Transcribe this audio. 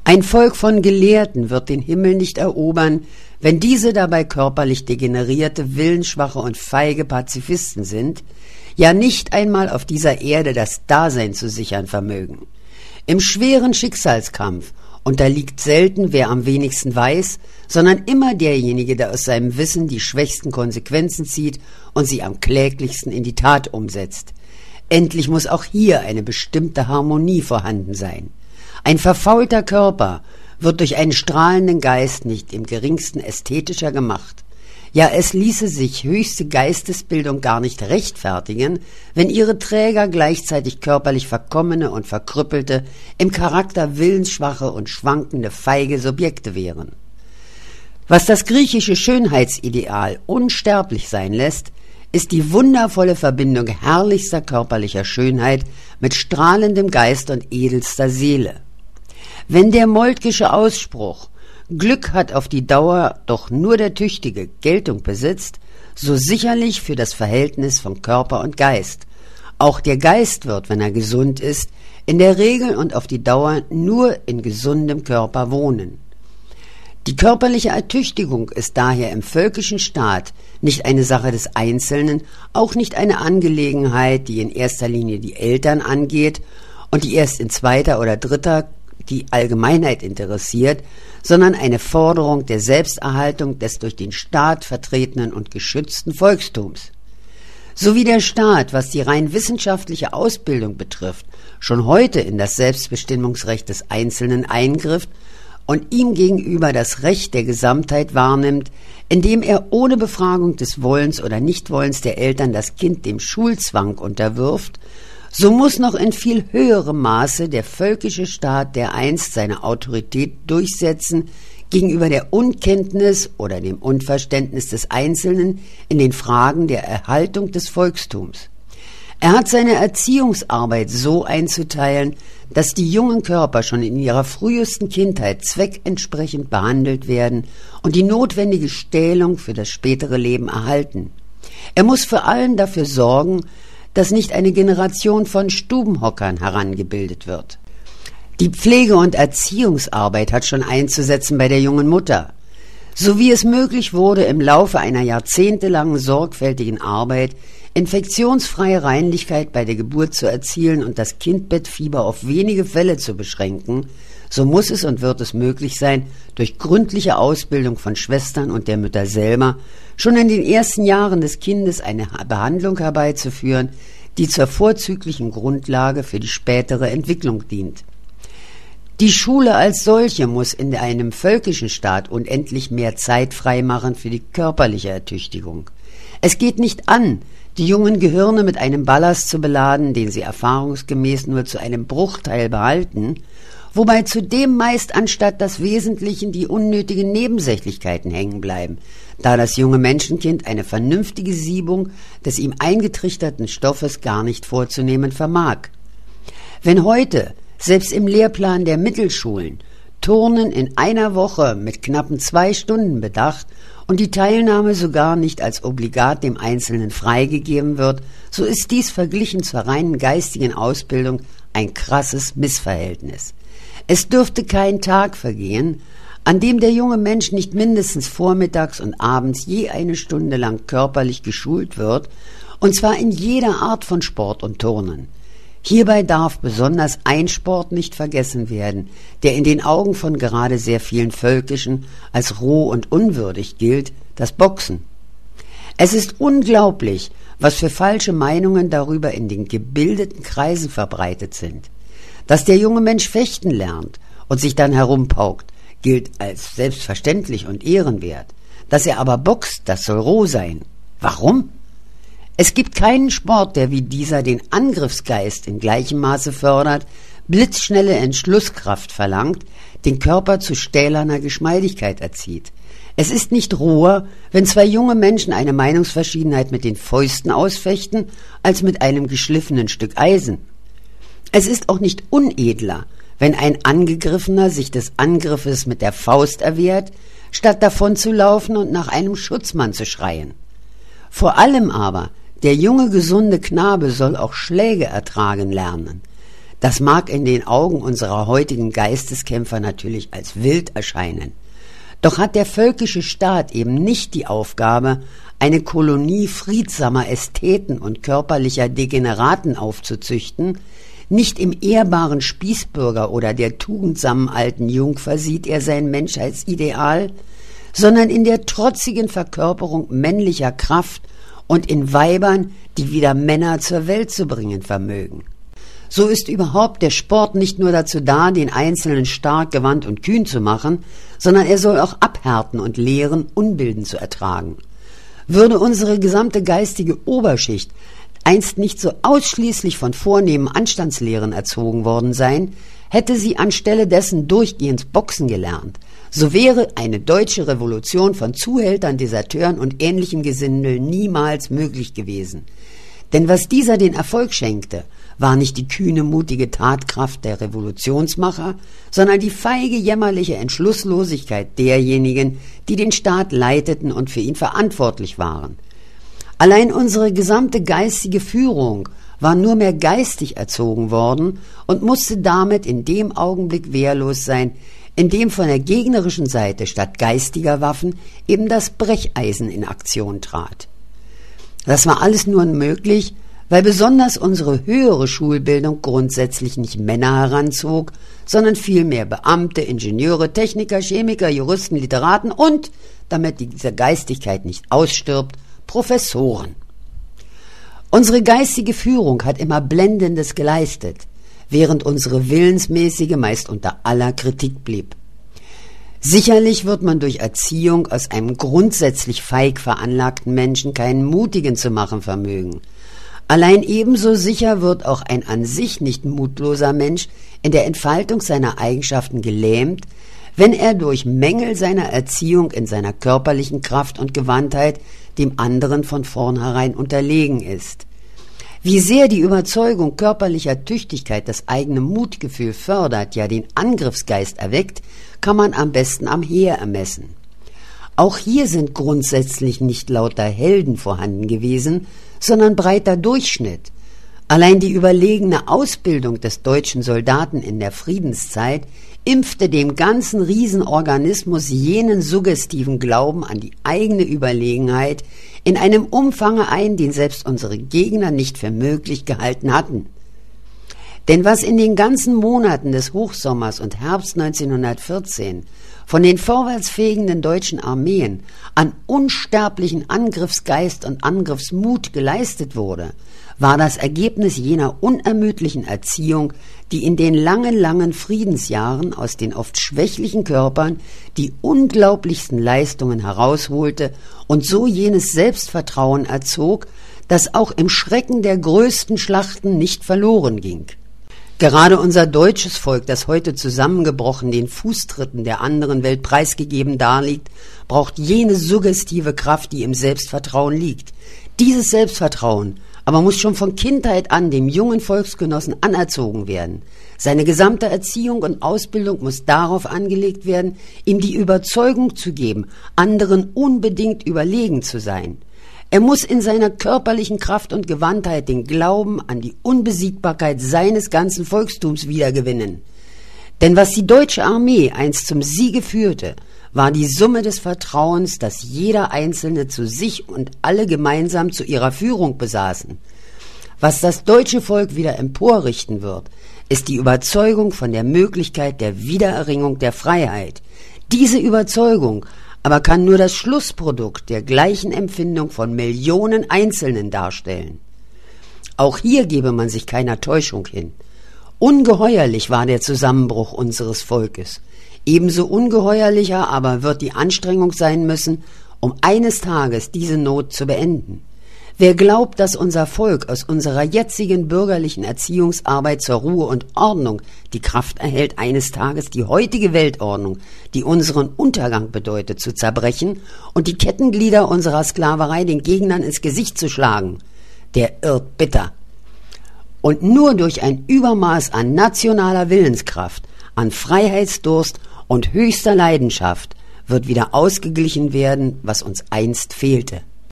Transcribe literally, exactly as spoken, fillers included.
Ein Volk von Gelehrten wird den Himmel nicht erobern, wenn diese dabei körperlich degenerierte, willensschwache und feige Pazifisten sind, ja nicht einmal auf dieser Erde das Dasein zu sichern vermögen. Im schweren Schicksalskampf unterliegt selten, wer am wenigsten weiß, sondern immer derjenige, der aus seinem Wissen die schwächsten Konsequenzen zieht und sie am kläglichsten in die Tat umsetzt. Endlich muss auch hier eine bestimmte Harmonie vorhanden sein. Ein verfaulter Körper wird durch einen strahlenden Geist nicht im geringsten ästhetischer gemacht. Ja, es ließe sich höchste Geistesbildung gar nicht rechtfertigen, wenn ihre Träger gleichzeitig körperlich verkommene und verkrüppelte, im Charakter willensschwache und schwankende feige Subjekte wären. Was das griechische Schönheitsideal unsterblich sein lässt, ist die wundervolle Verbindung herrlichster körperlicher Schönheit mit strahlendem Geist und edelster Seele. Wenn der Moltkische Ausspruch Glück hat auf die Dauer doch nur der Tüchtige Geltung besitzt, so sicherlich für das Verhältnis von Körper und Geist. Auch der Geist wird, wenn er gesund ist, in der Regel und auf die Dauer nur in gesundem Körper wohnen. Die körperliche Ertüchtigung ist daher im völkischen Staat nicht eine Sache des Einzelnen, auch nicht eine Angelegenheit, die in erster Linie die Eltern angeht und die erst in zweiter oder dritter die Allgemeinheit interessiert, sondern eine Forderung der Selbsterhaltung des durch den Staat vertretenen und geschützten Volkstums. So wie der Staat, was die rein wissenschaftliche Ausbildung betrifft, schon heute in das Selbstbestimmungsrecht des Einzelnen eingriff und ihm gegenüber das Recht der Gesamtheit wahrnimmt, indem er ohne Befragung des Wollens oder Nichtwollens der Eltern das Kind dem Schulzwang unterwirft, so muss noch in viel höherem Maße der völkische Staat dereinst seine Autorität durchsetzen gegenüber der Unkenntnis oder dem Unverständnis des Einzelnen in den Fragen der Erhaltung des Volkstums. Er hat seine Erziehungsarbeit so einzuteilen, dass die jungen Körper schon in ihrer frühesten Kindheit zweckentsprechend behandelt werden und die notwendige Stählung für das spätere Leben erhalten. Er muss vor allem dafür sorgen, dass nicht eine Generation von Stubenhockern herangebildet wird. Die Pflege- und Erziehungsarbeit hat schon einzusetzen bei der jungen Mutter. So wie es möglich wurde, im Laufe einer jahrzehntelangen sorgfältigen Arbeit infektionsfreie Reinlichkeit bei der Geburt zu erzielen und das Kindbettfieber auf wenige Fälle zu beschränken, so muss es und wird es möglich sein, durch gründliche Ausbildung von Schwestern und der Mütter selber schon in den ersten Jahren des Kindes eine Behandlung herbeizuführen, die zur vorzüglichen Grundlage für die spätere Entwicklung dient. Die Schule als solche muss in einem völkischen Staat unendlich mehr Zeit freimachen für die körperliche Ertüchtigung. Es geht nicht an, die jungen Gehirne mit einem Ballast zu beladen, den sie erfahrungsgemäß nur zu einem Bruchteil behalten, wobei zudem meist anstatt des Wesentlichen die unnötigen Nebensächlichkeiten hängen bleiben, da das junge Menschenkind eine vernünftige Siebung des ihm eingetrichterten Stoffes gar nicht vorzunehmen vermag. Wenn heute, selbst im Lehrplan der Mittelschulen, Turnen in einer Woche mit knappen zwei Stunden bedacht und die Teilnahme sogar nicht als obligat dem Einzelnen freigegeben wird, so ist dies verglichen zur reinen geistigen Ausbildung ein krasses Missverhältnis. Es dürfte kein Tag vergehen, an dem der junge Mensch nicht mindestens vormittags und abends je eine Stunde lang körperlich geschult wird, und zwar in jeder Art von Sport und Turnen. Hierbei darf besonders ein Sport nicht vergessen werden, der in den Augen von gerade sehr vielen Völkischen als roh und unwürdig gilt, das Boxen. Es ist unglaublich, was für falsche Meinungen darüber in den gebildeten Kreisen verbreitet sind. Dass der junge Mensch fechten lernt und sich dann herumpaukt, gilt als selbstverständlich und ehrenwert. Dass er aber boxt, das soll roh sein. Warum? Es gibt keinen Sport, der wie dieser den Angriffsgeist in gleichem Maße fördert, blitzschnelle Entschlusskraft verlangt, den Körper zu stählerner Geschmeidigkeit erzieht. Es ist nicht roher, wenn zwei junge Menschen eine Meinungsverschiedenheit mit den Fäusten ausfechten, als mit einem geschliffenen Stück Eisen. Es ist auch nicht unedler, wenn ein Angegriffener sich des Angriffes mit der Faust erwehrt, statt davon zu laufen und nach einem Schutzmann zu schreien. Vor allem aber, der junge, gesunde Knabe soll auch Schläge ertragen lernen. Das mag in den Augen unserer heutigen Geisteskämpfer natürlich als wild erscheinen. Doch hat der völkische Staat eben nicht die Aufgabe, eine Kolonie friedsamer Ästheten und körperlicher Degeneraten aufzuzüchten. Nicht im ehrbaren Spießbürger oder der tugendsamen alten Jungfer sieht er sein Menschheitsideal, sondern in der trotzigen Verkörperung männlicher Kraft und in Weibern, die wieder Männer zur Welt zu bringen vermögen. So ist überhaupt der Sport nicht nur dazu da, den Einzelnen stark, gewandt und kühn zu machen, sondern er soll auch abhärten und lehren, Unbilden zu ertragen. Würde unsere gesamte geistige Oberschicht einst nicht so ausschließlich von vornehmen Anstandslehren erzogen worden sein, hätte sie anstelle dessen durchgehend Boxen gelernt, so wäre eine deutsche Revolution von Zuhältern, Deserteuren und ähnlichem Gesindel niemals möglich gewesen. Denn was dieser den Erfolg schenkte, war nicht die kühne, mutige Tatkraft der Revolutionsmacher, sondern die feige, jämmerliche Entschlusslosigkeit derjenigen, die den Staat leiteten und für ihn verantwortlich waren. Allein unsere gesamte geistige Führung war nur mehr geistig erzogen worden und musste damit in dem Augenblick wehrlos sein, in dem von der gegnerischen Seite statt geistiger Waffen eben das Brecheisen in Aktion trat. Das war alles nur möglich, weil besonders unsere höhere Schulbildung grundsätzlich nicht Männer heranzog, sondern vielmehr Beamte, Ingenieure, Techniker, Chemiker, Juristen, Literaten und, damit diese Geistigkeit nicht ausstirbt, Professoren. Unsere geistige Führung hat immer Blendendes geleistet, während unsere willensmäßige meist unter aller Kritik blieb. Sicherlich wird man durch Erziehung aus einem grundsätzlich feig veranlagten Menschen keinen Mutigen zu machen vermögen. Allein ebenso sicher wird auch ein an sich nicht mutloser Mensch in der Entfaltung seiner Eigenschaften gelähmt, wenn er durch Mängel seiner Erziehung in seiner körperlichen Kraft und Gewandtheit dem anderen von vornherein unterlegen ist. Wie sehr die Überzeugung körperlicher Tüchtigkeit das eigene Mutgefühl fördert, ja den Angriffsgeist erweckt, kann man am besten am Heer ermessen. Auch hier sind grundsätzlich nicht lauter Helden vorhanden gewesen, sondern breiter Durchschnitt. Allein die überlegene Ausbildung des deutschen Soldaten in der Friedenszeit impfte dem ganzen Riesenorganismus jenen suggestiven Glauben an die eigene Überlegenheit in einem Umfange ein, den selbst unsere Gegner nicht für möglich gehalten hatten. Denn was in den ganzen Monaten des Hochsommers und Herbst neunzehnhundertvierzehn von den vorwärtsfegenden deutschen Armeen an unsterblichen Angriffsgeist und Angriffsmut geleistet wurde, war das Ergebnis jener unermüdlichen Erziehung, die in den langen, langen Friedensjahren aus den oft schwächlichen Körpern die unglaublichsten Leistungen herausholte und so jenes Selbstvertrauen erzog, das auch im Schrecken der größten Schlachten nicht verloren ging. Gerade unser deutsches Volk, das heute zusammengebrochen den Fußtritten der anderen Welt preisgegeben darliegt, braucht jene suggestive Kraft, die im Selbstvertrauen liegt. Dieses Selbstvertrauen aber muss schon von Kindheit an dem jungen Volksgenossen anerzogen werden. Seine gesamte Erziehung und Ausbildung muss darauf angelegt werden, ihm die Überzeugung zu geben, anderen unbedingt überlegen zu sein. Er muss in seiner körperlichen Kraft und Gewandtheit den Glauben an die Unbesiegbarkeit seines ganzen Volkstums wiedergewinnen. Denn was die deutsche Armee einst zum Siege führte, war die Summe des Vertrauens, das jeder Einzelne zu sich und alle gemeinsam zu ihrer Führung besaßen. Was das deutsche Volk wieder emporrichten wird, ist die Überzeugung von der Möglichkeit der Wiedererringung der Freiheit. Diese Überzeugung aber kann nur das Schlussprodukt der gleichen Empfindung von Millionen Einzelnen darstellen. Auch hier gebe man sich keiner Täuschung hin. Ungeheuerlich war der Zusammenbruch unseres Volkes. Ebenso ungeheuerlicher aber wird die Anstrengung sein müssen, um eines Tages diese Not zu beenden. Wer glaubt, dass unser Volk aus unserer jetzigen bürgerlichen Erziehungsarbeit zur Ruhe und Ordnung die Kraft erhält, eines Tages die heutige Weltordnung, die unseren Untergang bedeutet, zu zerbrechen und die Kettenglieder unserer Sklaverei den Gegnern ins Gesicht zu schlagen, der irrt bitter. Und nur durch ein Übermaß an nationaler Willenskraft, an Freiheitsdurst und höchster Leidenschaft wird wieder ausgeglichen werden, was uns einst fehlte.